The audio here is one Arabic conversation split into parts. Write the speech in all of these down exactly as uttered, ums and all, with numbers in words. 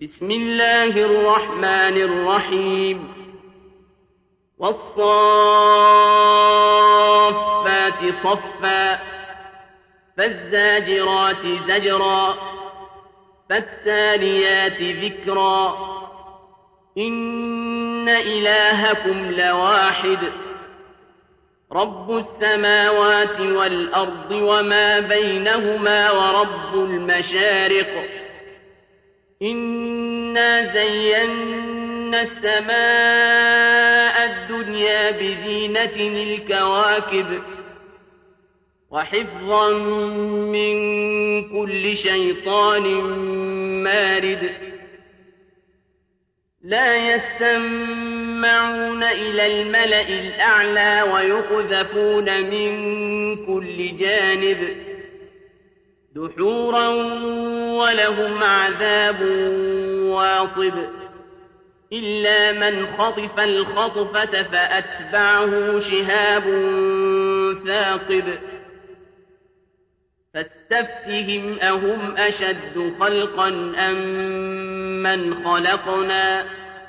بسم الله الرحمن الرحيم والصافات صفا فالزاجرات زجرا فالتاليات ذكرا إن إلهكم لواحد رب السماوات والأرض وما بينهما ورب المشارق إنا زينا السماء الدنيا بزينة الكواكب وحفظا من كل شيطان مارد لا يسمعون إلى الملأ الأعلى ويقذفون من كل جانب دحورا ولهم عذاب واصب إلا من خطف الخطفة فأتبعه شهاب ثاقب فاستفتهم أهم أشد خلقا أم من خلقنا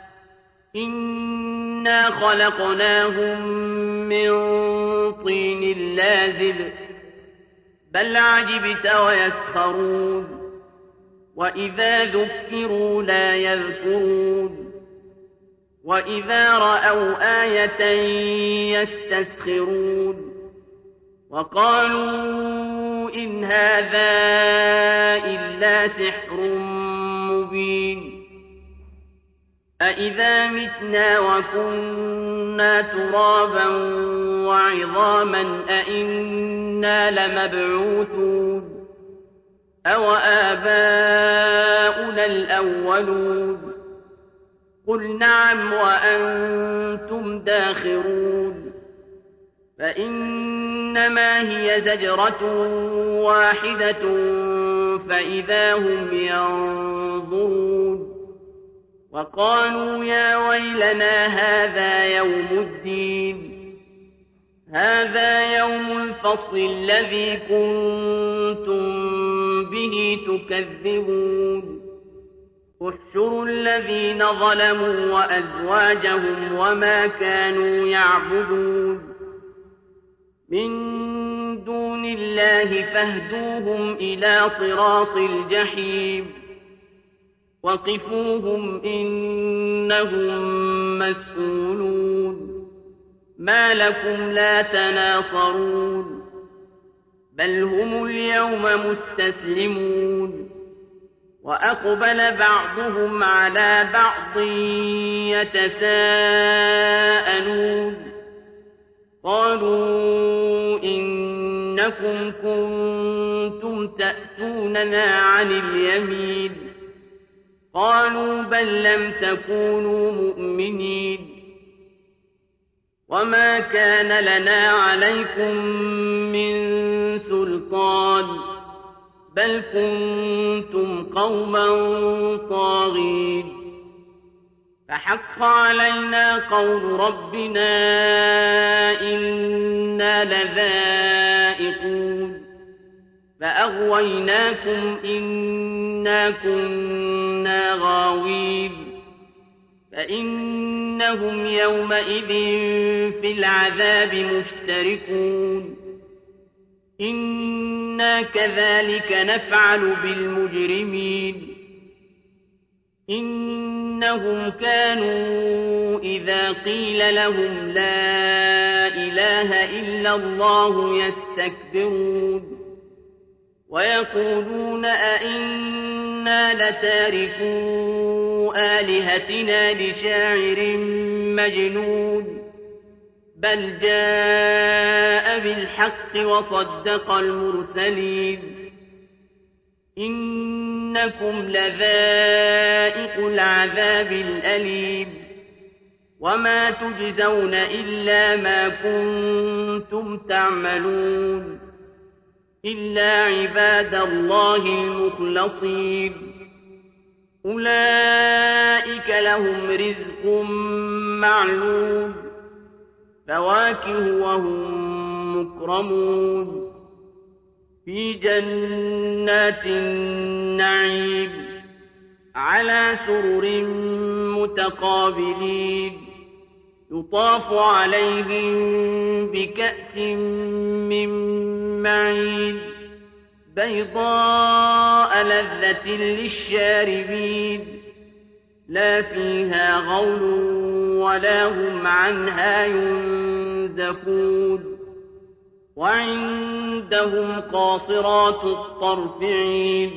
إنا خلقناهم من طين لازب بل عجبت ويسخرون وإذا ذكروا لا يذكرون وإذا رأوا آية يستسخرون وقالوا إن هذا إلا سحر مبين أإذا متنا وكنا ترابا وعظاما أإنا لمبعوثون أو آباؤنا الأولون قل نعم وأنتم داخرون فإنما هي زجرة واحدة فإذا هم ينظرون وقالوا يا ويلنا هذا يوم الدين هذا يوم الفصل الذي كنتم به تكذبون احشروا الذين ظلموا وأزواجهم وما كانوا يعبدون من دون الله فاهدوهم إلى صراط الجحيم وقفوهم إنهم مسئولون ما لكم لا تناصرون بل هم اليوم مستسلمون وأقبل بعضهم على بعض يتساءلون قالوا إنكم كنتم تأتوننا عن اليمين قالوا بل لم تكونوا مؤمنين وما كان لنا عليكم من سلطان بل كنتم قوما طاغين فحق علينا قول ربنا إنا لذائقون فأغويناكم إنا كنا غاوين فإنهم يومئذ في العذاب مشتركون إنا كذلك نفعل بالمجرمين إنهم كانوا إذا قيل لهم لا إله إلا الله يستكبرون ويقولون أئنا لتاركو آلهتنا لشاعر مجنون بل جاء بالحق وصدق المرسلين إنكم لذائق العذاب الأليم وما تجزون إلا ما كنتم تعملون إلا عباد الله المخلصين أولئك لهم رزق معلوم فواكه وهم مكرمون في جنات النعيم على سرر متقابلين يطاف عليهم بكأس من معين بيضاء لذة للشاربين لا فيها غول ولا هم عنها ينزفون وعندهم قاصرات الطرف عين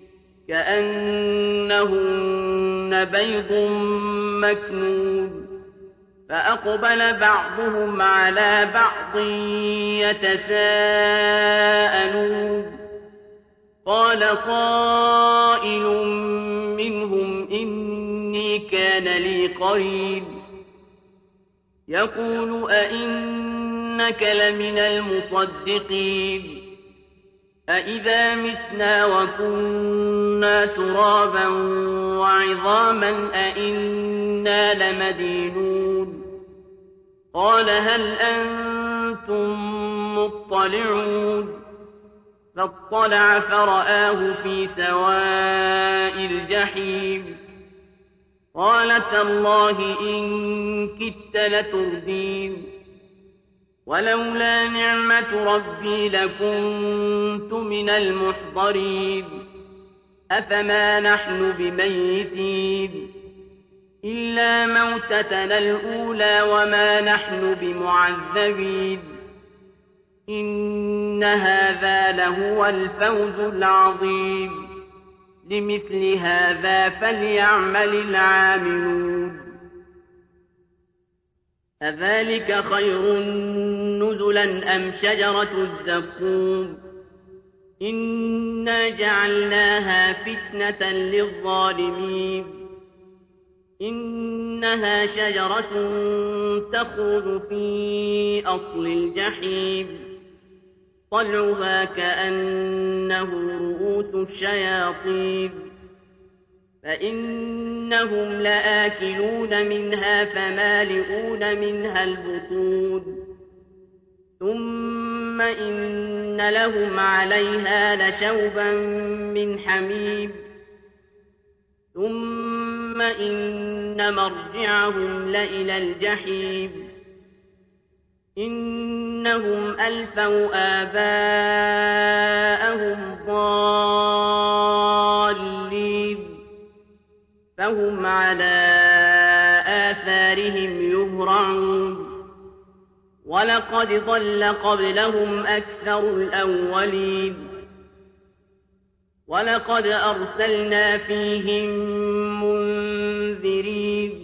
كأنهن بيض مكنون فأقبل بعضهم على بعض يتساءلون قال قائل منهم إني كان لي قرين يقول أئنك لمن المصدقين أئذا متنا وكنا ترابا وعظاما أئنا لمدينون قال هل أنتم مطلعون فاطلع فرآه في سواء الجحيم قال تالله إن كدت لتردين ولولا نعمة ربي لكنت من المحضرين أفما نحن بميتين إلا موتتنا الأولى وما نحن بمعذبين إن هذا لهو الفوز العظيم لمثل هذا فليعمل العاملون أذلك خير نزلا أم شجرة الزقوم إنا جعلناها فتنة للظالمين إنها شجرة تخرج في أصل الجحيم طلعها كأنه رؤوس الشياطين فإنهم لآكلون منها فمالئون منها البطون ثم إن لهم عليها لشوبا من حميم ثم إن مرجعهم لإلى الجحيم إنهم ألفوا آباءهم ضالين فهم على آثارهم يهرعون ولقد ضل قبلهم أكثر الأولين ولقد أرسلنا فيهم منذرين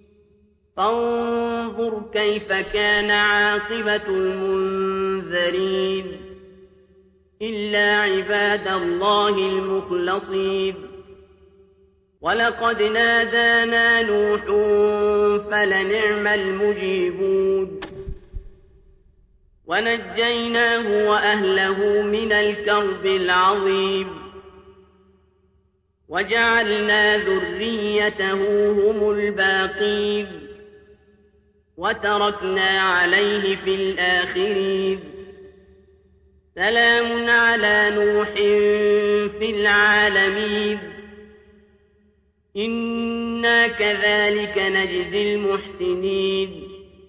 فانظر كيف كان عاقبة المنذرين إلا عباد الله المخلصين ولقد نادانا نوح فلنعم المجيبون ونجيناه وأهله من الكرب العظيم وجعلنا ذريته هم الباقين وتركنا عليه في الآخرين سلام على نوح في العالمين إنا كذلك نجزي المحسنين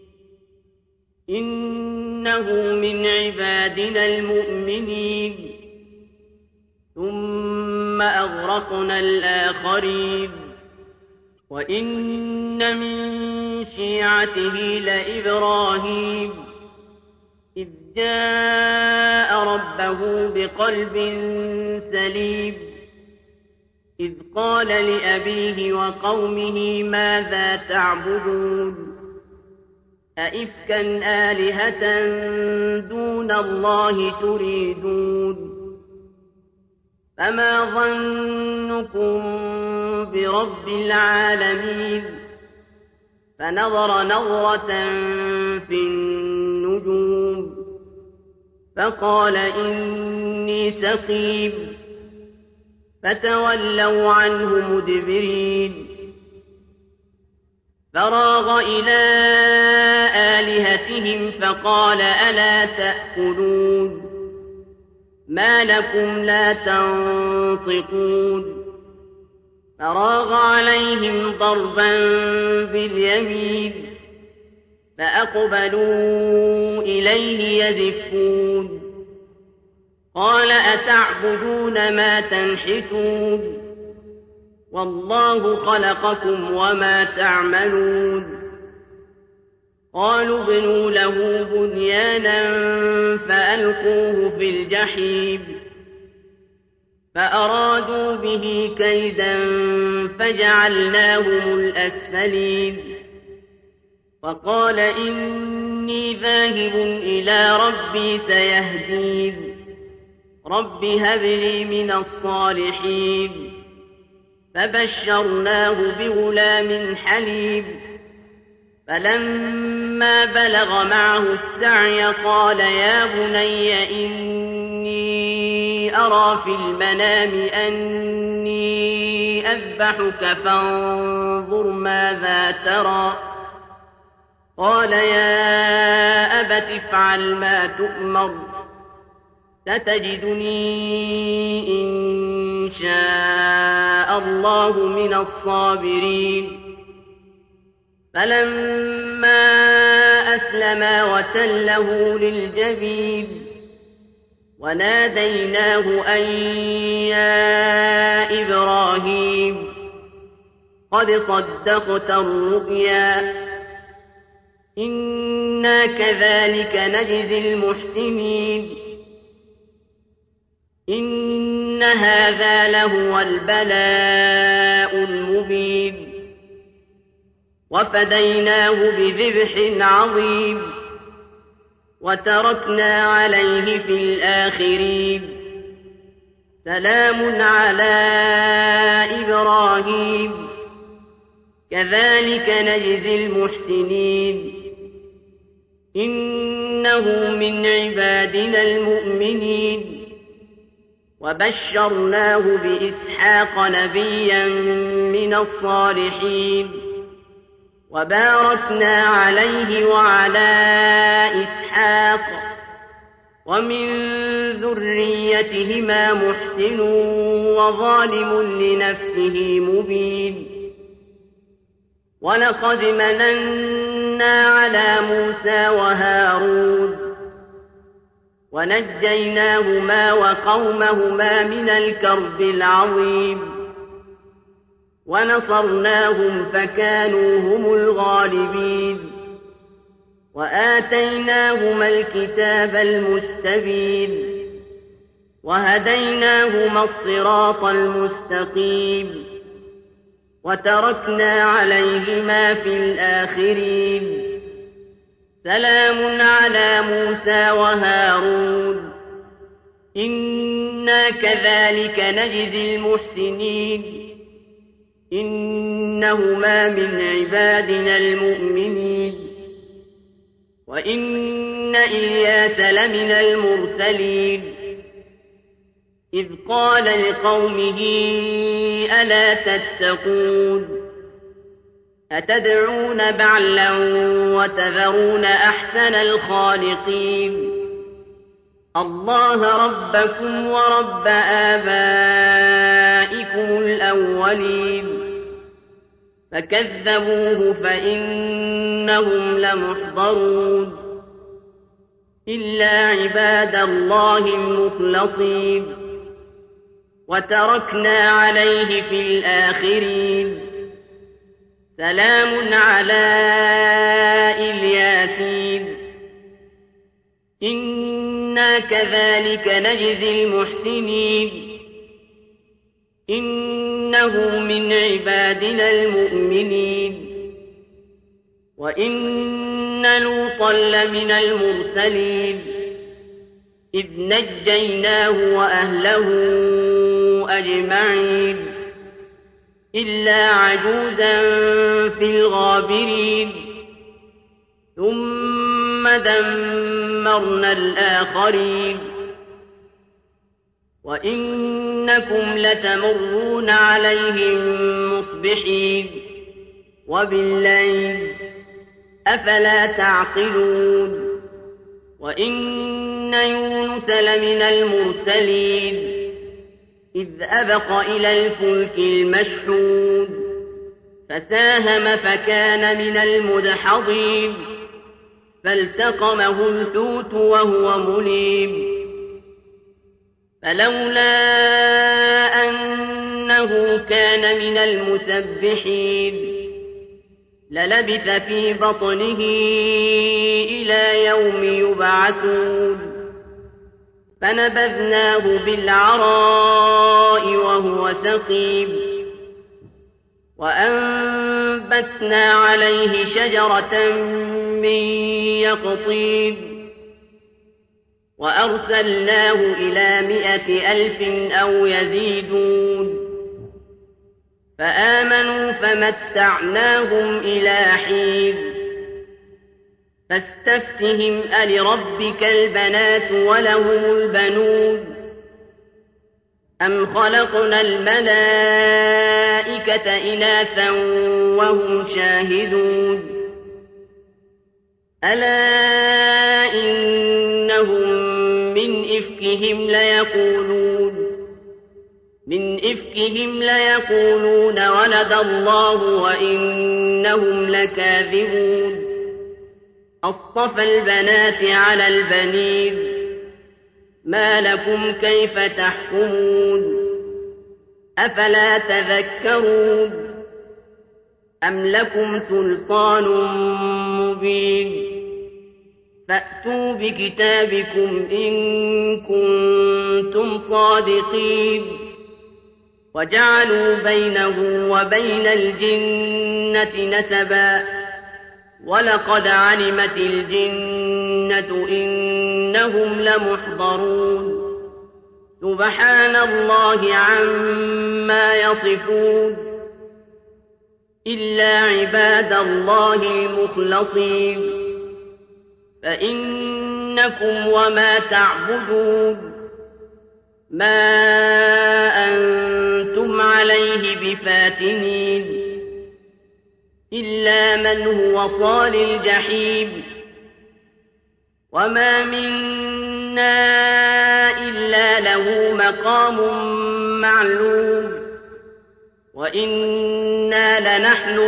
إنه من عبادنا المؤمنين ثم أغرقنا الآخرين وإن من شيعته لإبراهيم إذ جاء ربه بقلب سليم إذ قال لأبيه وقومه ماذا تعبدون أئفكا آلهة دون الله تريدون فما ظنكم برب العالمين فنظر نظرة في النجوم فقال إني سقيم فتولوا عنه مدبرين فراغ إلى آلهتهم فقال ألا تأكلون ما لكم لا تنطقون فراغ عليهم ضربا باليمين فأقبلوا إليه يزفون قال أتعبدون ما تنحتون والله خلقكم وما تعملون قالوا ابنوا له بنيانا فألقوه في الجحيم فأرادوا به كيدا فجعلناهم الأسفلين وقال إني ذاهب إلى ربي سيهدين رب هب لي من الصالحين فبشرناه بغلام حليم فلما بلغ معه السعي قال يا بني إني أرى في المنام أني أذبحك فانظر ماذا ترى قال يا أبت افعل ما تؤمر ستجدني إن شاء الله من الصابرين فلما أسلما وتله للجبين وناديناه أن يا إبراهيم قد صدقت الرؤيا إنا كذلك نجزي المحسنين إن هذا لهو البلاء المبين وفديناه بذبح عظيم وتركنا عليه في الآخرين سلام على إبراهيم كذلك نجزي المحسنين إنه من عبادنا المؤمنين وبشرناه بإسحاق نبيا من الصالحين وباركنا عليه وعلى إسحاق ومن ذريتهما محسن وظالم لنفسه مبين ولقد مننا على موسى وهارون ونجيناهما وقومهما من الكرب العظيم ونصرناهم فكانوا هم الغالبين وآتيناهما الكتاب المستبين وهديناهما الصراط المستقيم وتركنا عليهما في الآخرين سلام على موسى وهارون إنا كذلك نجزي المحسنين إنهما من عبادنا المؤمنين وإن إلياس لمن المرسلين إذ قال لقومه ألا تتقون أتدعون بعلا وتذرون أحسن الخالقين الله ربكم ورب آبائكم الأولين فكذبوه فإنهم لمحضرون إلا عباد الله المخلصين وتركنا عليه في الآخرين سلام على الياسين إنا كذلك نجزي المحسنين إنه من عبادنا المؤمنين وإن لوطا لمن المرسلين إذ نجيناه وأهله أجمعين إلا عجوزا في الغابرين ثم دمرنا الآخرين وإنكم لتمرون عليهم مصبحين وبالليل أفلا تعقلون وإن يونس لمن المرسلين إذ أبق إلى الفلك المشحون فساهم فكان من المدحضين فالتقمه الحوت وهو مليم فلولا أنه كان من المسبحين للبث في بطنه إلى يوم يبعثون فنبذناه بالعراء وهو سقيم وأنبتنا عليه شجرة من يقطين وأرسلناه إلى مائة ألف أو يزيدون فآمنوا فمتعناهم إلى حين فاستفتهم ألربك البنات ولهم البنون أم خلقنا الملائكة إناثا وهم شاهدون ألا إنهم من إفكهم ليقولون من إفكهم ليقولون ولد الله وإنهم لكاذبون أصطفى البنات على البنين ما لكم كيف تحكمون أفلا تذكرون أم لكم سلطان مبين فأتوا بكتابكم إن كنتم صادقين وجعلوا بينه وبين الجنة نسبا ولقد علمت الجنة إنهم لمحضرون سبحان الله عما يصفون إلا عباد الله المخلصين فإنكم وما تعبدون ما أنتم عليه بفاتنين إلا من هو صال الجحيم وما منا إلا له مقام معلوم وإنا لنحن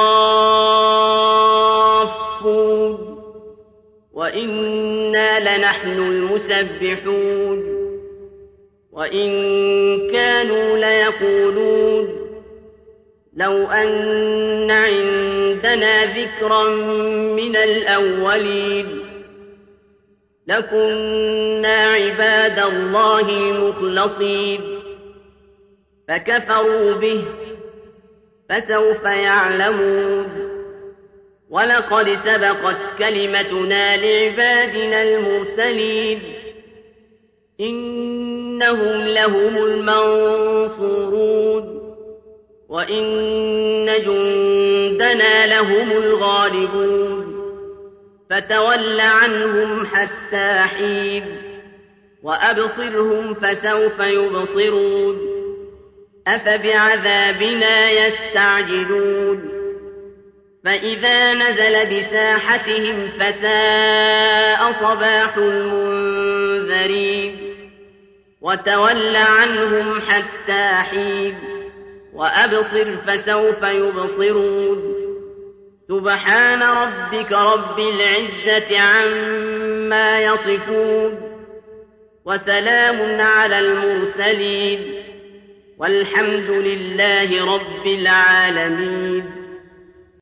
الصافون وإنا لنحن المسبحون وإن كانوا ليقولون لو أن عندنا ذكرا من الأولين لكنا عباد الله المخلصين فكفروا به فسوف يعلمون ولقد سبقت كلمتنا لعبادنا المرسلين إنهم لهم المنصورون وإن جندنا لهم الغالبون فتول عنهم حتى حين وأبصرهم فسوف يبصرون أفبعذابنا يستعجلون فإذا نزل بساحتهم فساء صباح المنذرين وتول عنهم حتى حين وأبصر فسوف يبصرون سبحان ربك رب العزة عما يصفون وسلام على المرسلين والحمد لله رب العالمين.